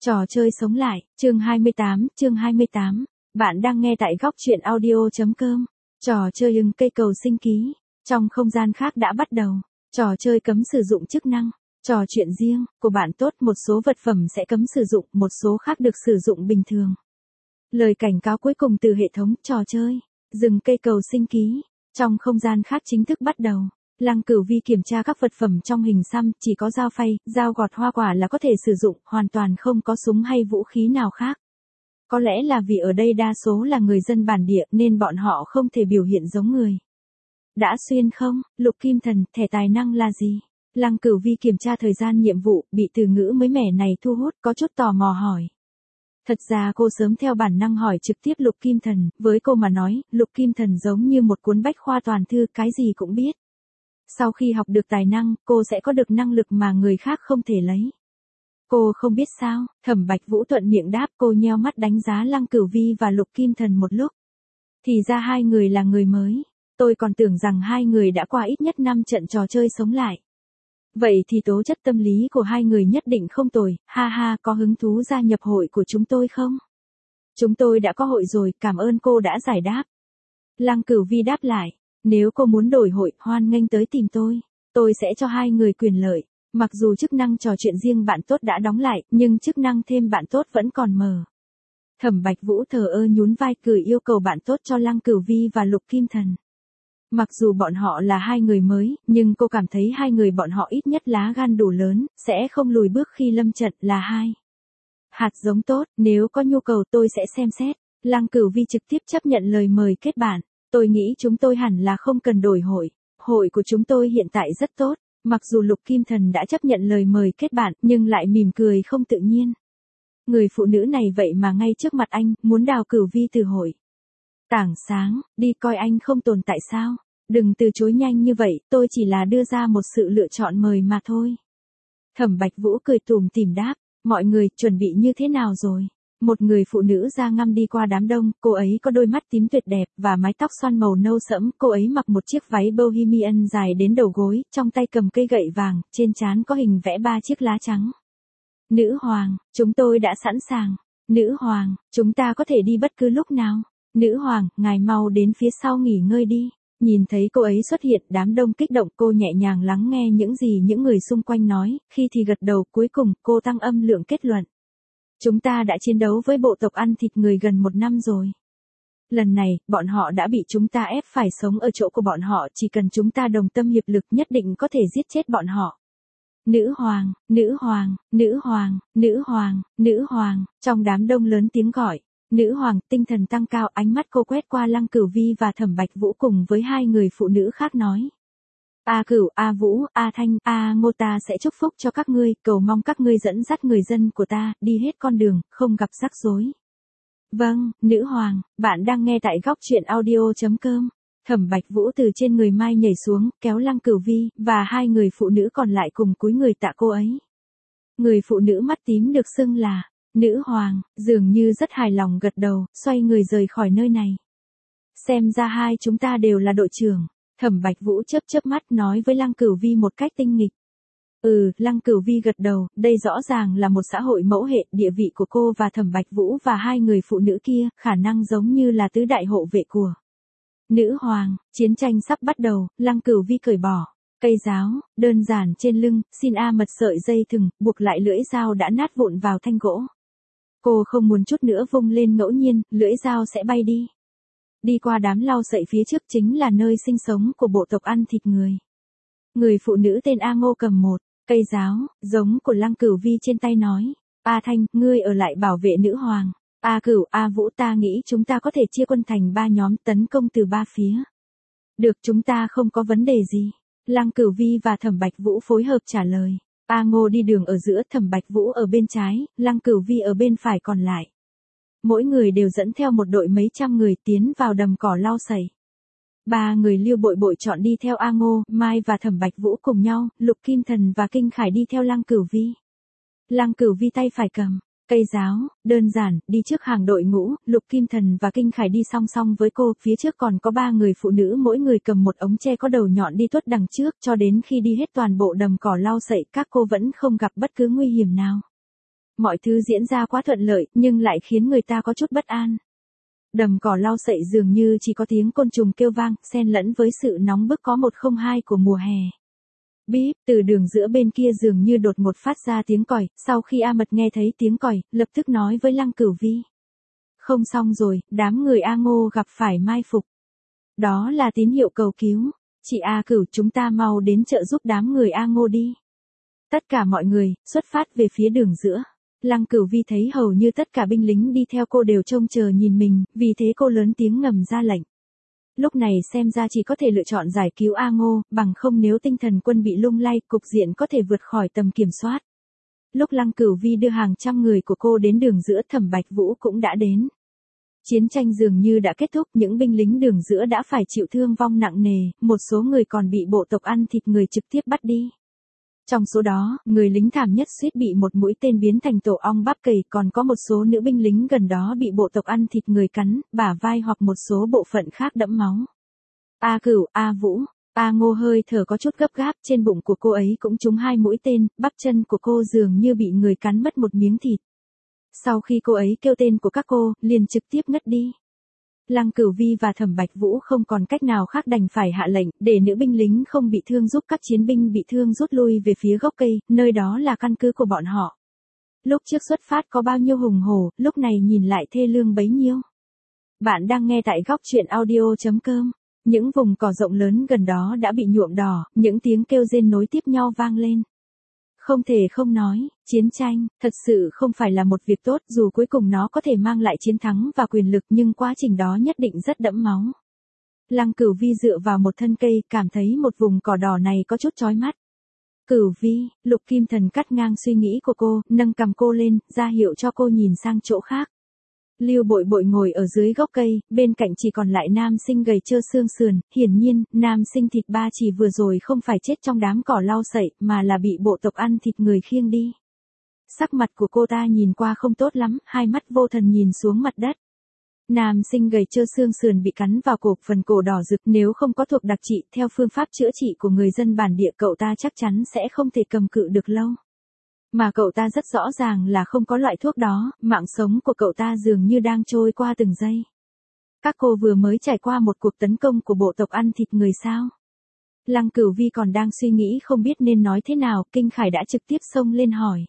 Trò chơi sống lại, chương 28. Bạn đang nghe tại góc truyện audio.com. Trò chơi ưng cây cầu sinh ký. Trong không gian khác đã bắt đầu. Trò chơi cấm sử dụng chức năng. Trò chuyện riêng của bạn tốt, một số vật phẩm sẽ cấm sử dụng, một số khác được sử dụng bình thường. Lời cảnh cáo cuối cùng từ hệ thống trò chơi. Dừng cây cầu sinh ký. Trong không gian khác chính thức bắt đầu. Lăng Cửu Vi kiểm tra các vật phẩm trong hình xăm, chỉ có dao phay, dao gọt hoa quả là có thể sử dụng, hoàn toàn không có súng hay vũ khí nào khác. Có lẽ là vì ở đây đa số là người dân bản địa nên bọn họ không thể biểu hiện giống người. Đã xuyên không? Lục Kim Thần, thẻ tài năng là gì? Lăng Cửu Vi kiểm tra thời gian nhiệm vụ, bị từ ngữ mới mẻ này thu hút, có chút tò mò hỏi. Thật ra cô sớm theo bản năng hỏi trực tiếp Lục Kim Thần, với cô mà nói, Lục Kim Thần giống như một cuốn bách khoa toàn thư, cái gì cũng biết. Sau khi học được tài năng, cô sẽ có được năng lực mà người khác không thể lấy. Cô không biết sao, Thẩm Bạch Vũ thuận miệng đáp. Cô nheo mắt đánh giá Lăng Cửu Vi và Lục Kim Thần một lúc. Thì ra hai người là người mới. Tôi còn tưởng rằng hai người đã qua ít nhất 5 trận trò chơi sống lại. Vậy thì tố chất tâm lý của hai người nhất định không tồi, ha ha, có hứng thú gia nhập hội của chúng tôi không? Chúng tôi đã có hội rồi, cảm ơn cô đã giải đáp. Lăng Cửu Vi đáp lại. Nếu cô muốn đổi hội, hoan nghênh tới tìm tôi sẽ cho hai người quyền lợi. Mặc dù chức năng trò chuyện riêng bạn tốt đã đóng lại, nhưng chức năng thêm bạn tốt vẫn còn mở. Thẩm Bạch Vũ thờ ơ nhún vai cười yêu cầu bạn tốt cho Lăng Cửu Vi và Lục Kim Thần. Mặc dù bọn họ là hai người mới, nhưng cô cảm thấy hai người bọn họ ít nhất lá gan đủ lớn, sẽ không lùi bước khi lâm trận, là hai hạt giống tốt, nếu có nhu cầu tôi sẽ xem xét. Lăng Cửu Vi trực tiếp chấp nhận lời mời kết bạn. Tôi nghĩ chúng tôi hẳn là không cần đổi hội. Hội của chúng tôi hiện tại rất tốt. Mặc dù Lục Kim Thần đã chấp nhận lời mời kết bạn, nhưng lại mỉm cười không tự nhiên. Người phụ nữ này vậy mà ngay trước mặt anh, muốn đào Cửu Vi từ hội. Tảng sáng, đi coi anh không tồn tại sao? Đừng từ chối nhanh như vậy, tôi chỉ là đưa ra một sự lựa chọn mời mà thôi. Thẩm Bạch Vũ cười tủm tỉm đáp, mọi người chuẩn bị như thế nào rồi? Một người phụ nữ da ngăm đi qua đám đông, cô ấy có đôi mắt tím tuyệt đẹp và mái tóc xoăn màu nâu sẫm, cô ấy mặc một chiếc váy bohemian dài đến đầu gối, trong tay cầm cây gậy vàng, trên trán có hình vẽ 3 chiếc lá trắng. Nữ hoàng, chúng tôi đã sẵn sàng. Nữ hoàng, chúng ta có thể đi bất cứ lúc nào. Nữ hoàng, ngài mau đến phía sau nghỉ ngơi đi. Nhìn thấy cô ấy xuất hiện, đám đông kích động, cô nhẹ nhàng lắng nghe những gì những người xung quanh nói, khi thì gật đầu, cuối cùng cô tăng âm lượng kết luận. Chúng ta đã chiến đấu với bộ tộc ăn thịt người gần 1 năm rồi. Lần này, bọn họ đã bị chúng ta ép phải sống ở chỗ của bọn họ, chỉ cần chúng ta đồng tâm hiệp lực nhất định có thể giết chết bọn họ. Nữ hoàng, nữ hoàng, nữ hoàng, nữ hoàng, nữ hoàng, trong đám đông lớn tiếng gọi. Nữ hoàng, tinh thần tăng cao, ánh mắt cô quét qua Lăng Cửu Vi và Thẩm Bạch Vũ cùng với hai người phụ nữ khác nói. A Cửu, A Vũ, A Thanh, A Ngô, ta sẽ chúc phúc cho các ngươi, cầu mong các ngươi dẫn dắt người dân của ta, đi hết con đường, không gặp rắc rối. Vâng, nữ hoàng, bạn đang nghe tại góc truyện audio.com. Thẩm Bạch Vũ từ trên người Mai nhảy xuống, kéo Lăng Cửu Vi, và hai người phụ nữ còn lại cùng cúi người tạ cô ấy. Người phụ nữ mắt tím được xưng là nữ hoàng, dường như rất hài lòng gật đầu, xoay người rời khỏi nơi này. Xem ra hai chúng ta đều là đội trưởng. Thẩm Bạch Vũ chớp chớp mắt nói với Lăng Cửu Vi một cách tinh nghịch. Lăng Cửu Vi gật đầu, đây rõ ràng là một xã hội mẫu hệ, địa vị của cô và Thẩm Bạch Vũ và hai người phụ nữ kia, khả năng giống như là tứ đại hộ vệ của nữ hoàng. Chiến tranh sắp bắt đầu, Lăng Cửu Vi cởi bỏ cây giáo, đơn giản trên lưng, xin mật sợi dây thừng, buộc lại lưỡi dao đã nát vụn vào thanh gỗ. Cô không muốn chút nữa vung lên ngẫu nhiên, lưỡi dao sẽ bay đi. Đi qua đám lau sậy phía trước chính là nơi sinh sống của bộ tộc ăn thịt người. Người phụ nữ tên A Ngô cầm một cây giáo, giống của Lăng Cửu Vi trên tay nói. A Thanh, ngươi ở lại bảo vệ nữ hoàng. A Cửu, A Vũ, ta nghĩ chúng ta có thể chia quân thành 3 nhóm tấn công từ 3 phía. Được, chúng ta không có vấn đề gì. Lăng Cửu Vi và Thẩm Bạch Vũ phối hợp trả lời. A Ngô đi đường ở giữa, Thẩm Bạch Vũ ở bên trái, Lăng Cửu Vi ở bên phải còn lại. Mỗi người đều dẫn theo một đội mấy trăm người tiến vào đầm cỏ lau sậy. 3 người Lưu Bội Bội chọn đi theo A Ngô, Mai và Thẩm Bạch Vũ cùng nhau, Lục Kim Thần và Kinh Khải đi theo Lăng Cửu Vi. Lăng Cửu Vi tay phải cầm cây giáo, đơn giản, đi trước hàng đội ngũ, Lục Kim Thần và Kinh Khải đi song song với cô, phía trước còn có 3 người phụ nữ mỗi người cầm một ống tre có đầu nhọn đi tuốt đằng trước, cho đến khi đi hết toàn bộ đầm cỏ lau sậy, các cô vẫn không gặp bất cứ nguy hiểm nào. Mọi thứ diễn ra quá thuận lợi, nhưng lại khiến người ta có chút bất an. Đầm cỏ lau sậy dường như chỉ có tiếng côn trùng kêu vang, xen lẫn với sự nóng bức có 102 của mùa hè. Bíp, từ đường giữa bên kia dường như đột ngột phát ra tiếng còi, sau khi A Mật nghe thấy tiếng còi, lập tức nói với Lăng Cửu Vi. Không xong rồi, đám người A Ngô gặp phải mai phục. Đó là tín hiệu cầu cứu. Chị A Cửu, chúng ta mau đến trợ giúp đám người A Ngô đi. Tất cả mọi người, xuất phát về phía đường giữa. Lăng Cửu Vi thấy hầu như tất cả binh lính đi theo cô đều trông chờ nhìn mình, vì thế cô lớn tiếng ngầm ra lệnh. Lúc này xem ra chỉ có thể lựa chọn giải cứu A Ngô, bằng không nếu tinh thần quân bị lung lay, cục diện có thể vượt khỏi tầm kiểm soát. Lúc Lăng Cửu Vi đưa hàng trăm người của cô đến đường giữa, Thẩm Bạch Vũ cũng đã đến. Chiến tranh dường như đã kết thúc, những binh lính đường giữa đã phải chịu thương vong nặng nề, một số người còn bị bộ tộc ăn thịt người trực tiếp bắt đi. Trong số đó, người lính thảm nhất suýt bị một mũi tên biến thành tổ ong bắp cày, còn có một số nữ binh lính gần đó bị bộ tộc ăn thịt người cắn, bả vai hoặc một số bộ phận khác đẫm máu. A Cửu, A Vũ, A Ngô hơi thở có chút gấp gáp, trên bụng của cô ấy cũng trúng 2 mũi tên, bắp chân của cô dường như bị người cắn mất một miếng thịt. Sau khi cô ấy kêu tên của các cô, liền trực tiếp ngất đi. Lăng Cửu Vi và Thẩm Bạch Vũ không còn cách nào khác đành phải hạ lệnh, để nữ binh lính không bị thương giúp các chiến binh bị thương rút lui về phía gốc cây, nơi đó là căn cứ của bọn họ. Lúc trước xuất phát có bao nhiêu hùng hổ, lúc này nhìn lại thê lương bấy nhiêu. Bạn đang nghe tại góc truyện audio.com. Những vùng cỏ rộng lớn gần đó đã bị nhuộm đỏ, những tiếng kêu rên nối tiếp nhau vang lên. Không thể không nói, chiến tranh, thật sự không phải là một việc tốt, dù cuối cùng nó có thể mang lại chiến thắng và quyền lực nhưng quá trình đó nhất định rất đẫm máu. Lăng Cửu Vi dựa vào một thân cây, cảm thấy một vùng cỏ đỏ này có chút chói mắt. Cửu Vi, Lục Kim Thần cắt ngang suy nghĩ của cô, nâng cầm cô lên, ra hiệu cho cô nhìn sang chỗ khác. Lưu Bội Bội ngồi ở dưới gốc cây, bên cạnh chỉ còn lại nam sinh gầy trơ xương sườn, hiển nhiên, nam sinh thịt ba chỉ vừa rồi không phải chết trong đám cỏ lau sậy, mà là bị bộ tộc ăn thịt người khiêng đi. Sắc mặt của cô ta nhìn qua không tốt lắm, hai mắt vô thần nhìn xuống mặt đất. Nam sinh gầy trơ xương sườn bị cắn vào cổ, phần cổ đỏ rực, nếu không có thuốc đặc trị, theo phương pháp chữa trị của người dân bản địa cậu ta chắc chắn sẽ không thể cầm cự được lâu. Mà cậu ta rất rõ ràng là không có loại thuốc đó, mạng sống của cậu ta dường như đang trôi qua từng giây. Các cô vừa mới trải qua một cuộc tấn công của bộ tộc ăn thịt người sao? Lăng Cửu Vi còn đang suy nghĩ không biết nên nói thế nào, Kinh Khải đã trực tiếp xông lên hỏi.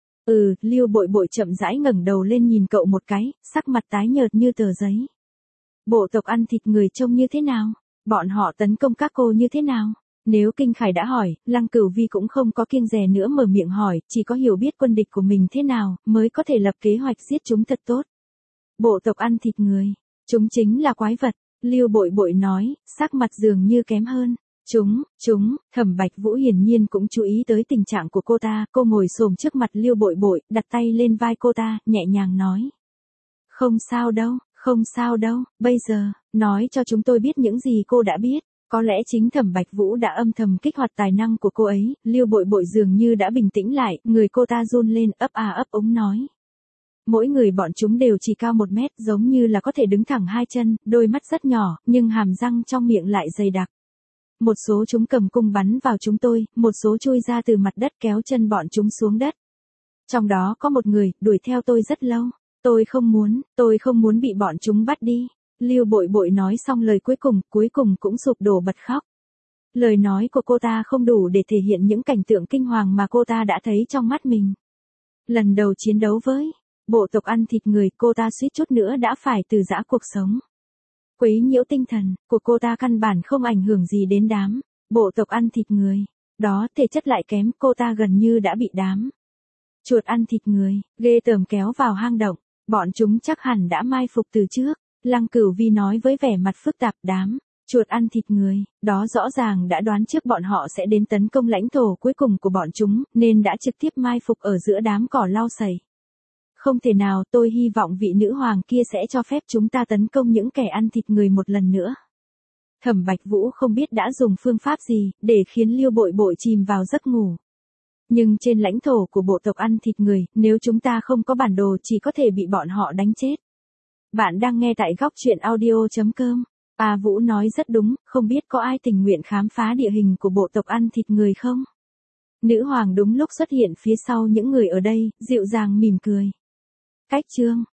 Lưu Bội Bội chậm rãi ngẩng đầu lên nhìn cậu một cái, sắc mặt tái nhợt như tờ giấy. Bộ tộc ăn thịt người trông như thế nào? Bọn họ tấn công các cô như thế nào? Nếu Kinh Khải đã hỏi, Lăng Cửu Vi cũng không có kiêng dè nữa mở miệng hỏi, chỉ có hiểu biết quân địch của mình thế nào, mới có thể lập kế hoạch giết chúng thật tốt. Bộ tộc ăn thịt người, chúng chính là quái vật, Lưu Bội Bội nói, sắc mặt dường như kém hơn. Thẩm Bạch Vũ hiển nhiên cũng chú ý tới tình trạng của cô ta, cô ngồi xổm trước mặt Lưu Bội Bội, đặt tay lên vai cô ta, nhẹ nhàng nói. Không sao đâu, bây giờ, nói cho chúng tôi biết những gì cô đã biết. Có lẽ chính Thẩm Bạch Vũ đã âm thầm kích hoạt tài năng của cô ấy, Lưu Bội Bội dường như đã bình tĩnh lại, người cô ta run lên, ấp úng nói. Mỗi người bọn chúng đều chỉ cao 1 mét, giống như là có thể đứng thẳng 2 chân, đôi mắt rất nhỏ, nhưng hàm răng trong miệng lại dày đặc. Một số chúng cầm cung bắn vào chúng tôi, một số chui ra từ mặt đất kéo chân bọn chúng xuống đất. Trong đó có một người, đuổi theo tôi rất lâu. Tôi không muốn bị bọn chúng bắt đi. Lưu Bội Bội nói xong lời cuối cùng cũng sụp đổ bật khóc. Lời nói của cô ta không đủ để thể hiện những cảnh tượng kinh hoàng mà cô ta đã thấy trong mắt mình. Lần đầu chiến đấu với bộ tộc ăn thịt người, cô ta suýt chút nữa đã phải từ giã cuộc sống. Quấy nhiễu tinh thần của cô ta căn bản không ảnh hưởng gì đến đám bộ tộc ăn thịt người. Đó, thể chất lại kém, cô ta gần như đã bị đám chuột ăn thịt người ghê tởm kéo vào hang động. Bọn chúng chắc hẳn đã mai phục từ trước. Lăng Cửu Vi nói với vẻ mặt phức tạp, đám chuột ăn thịt người, đó rõ ràng đã đoán trước bọn họ sẽ đến tấn công lãnh thổ cuối cùng của bọn chúng, nên đã trực tiếp mai phục ở giữa đám cỏ lau sậy. Không thể nào, tôi hy vọng vị nữ hoàng kia sẽ cho phép chúng ta tấn công những kẻ ăn thịt người một lần nữa. Thẩm Bạch Vũ không biết đã dùng phương pháp gì, để khiến Lưu Bội Bội chìm vào giấc ngủ. Nhưng trên lãnh thổ của bộ tộc ăn thịt người, nếu chúng ta không có bản đồ chỉ có thể bị bọn họ đánh chết. Bạn đang nghe tại góc truyện audio.com. A Vũ nói rất đúng, không biết có ai tình nguyện khám phá địa hình của bộ tộc ăn thịt người không? Nữ hoàng đúng lúc xuất hiện phía sau những người ở đây, dịu dàng mỉm cười. Cách chương